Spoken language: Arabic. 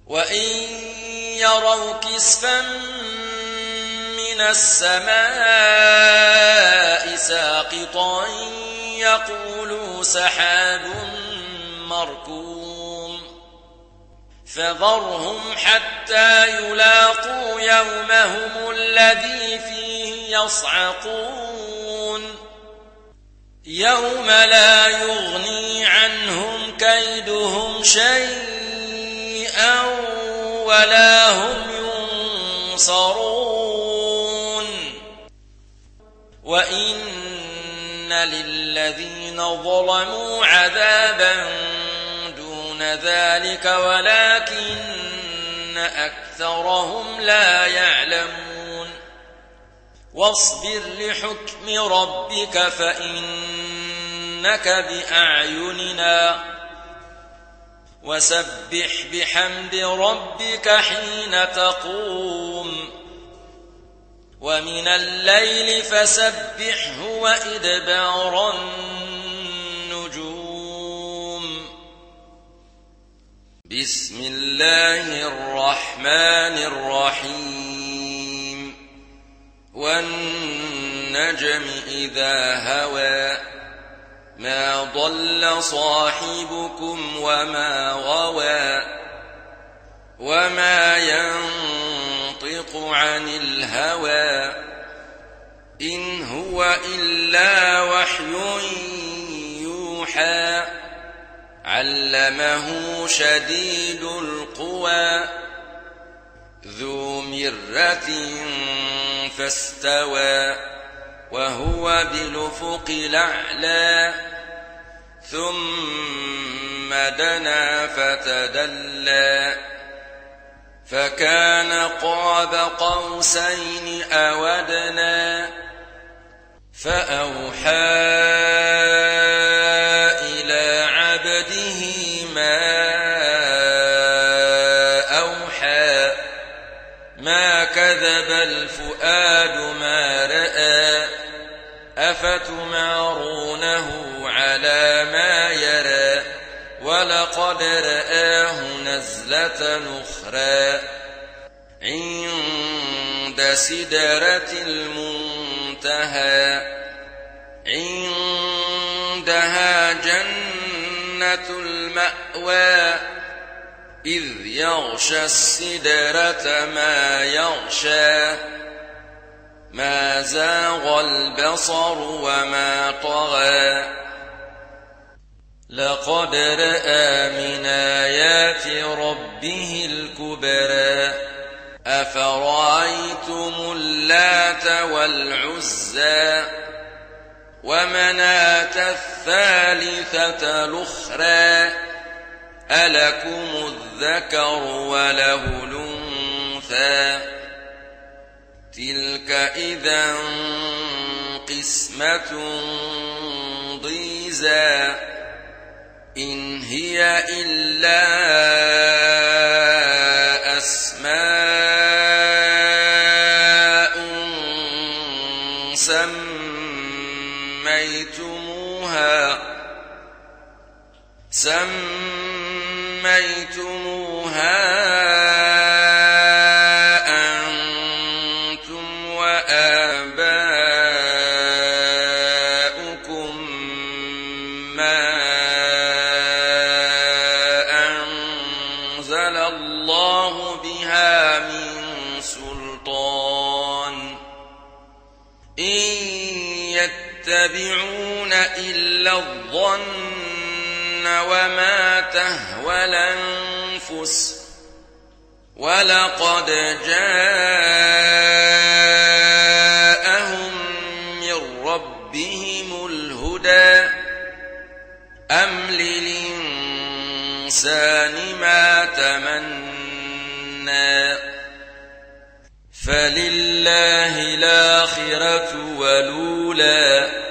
وإن يروا كسفا من السماء ساقطا يقولوا سحاب مركوم فذرهم حتى يلاقوا يومهم الذي فيه يصعقون يوم لا يغني عنهم كيدهم شيئا ولا هم ينصرون وإن للذين ظلموا عذابا دون ذلك ولكن أكثرهم لا يعلمون واصبر لحكم ربك فإنك بأعيننا وسبح بحمد ربك حين تقوم ومن الليل فسبحه وإدبار النجوم بسم الله الرحمن الرحيم والنجم إذا هوى ما ضل صاحبكم وما غوى وما ينطق عن الهوى إن هو إلا وحي يوحى علمه شديد القوى ذو مرة فاستوى وهو بالأفق الأعلى ثم دنا فتدلى فكان قاب قوسين أو أدنى فأوحى إلى عبده ما أوحى ما كذب الفؤاد ما رأى أفتمارونه على ما يرى ولقد رآه نزلة أخرى عند سدرة المنتهى عندها جنة المأوى إذ يغشى السدرة ما يغشى ما زاغ البصر وما طغى لقد رأى من آيات ربه الكبرى أفرأيتم اللات والعزى ومناة الثالثة الأخرى ألكم الذكر وله الأنثى تلك إذا قسمة ضيزى إن هي إلا أسماء سميتموها أنتم وآباؤكم ما أنزل الله بها من سلطان إن يتبعون إلا الظن وما تهوى الأنفس ولقد جاءهم من ربهم الهدى أم للإنسان ما تمنى فلله الآخرة والأولى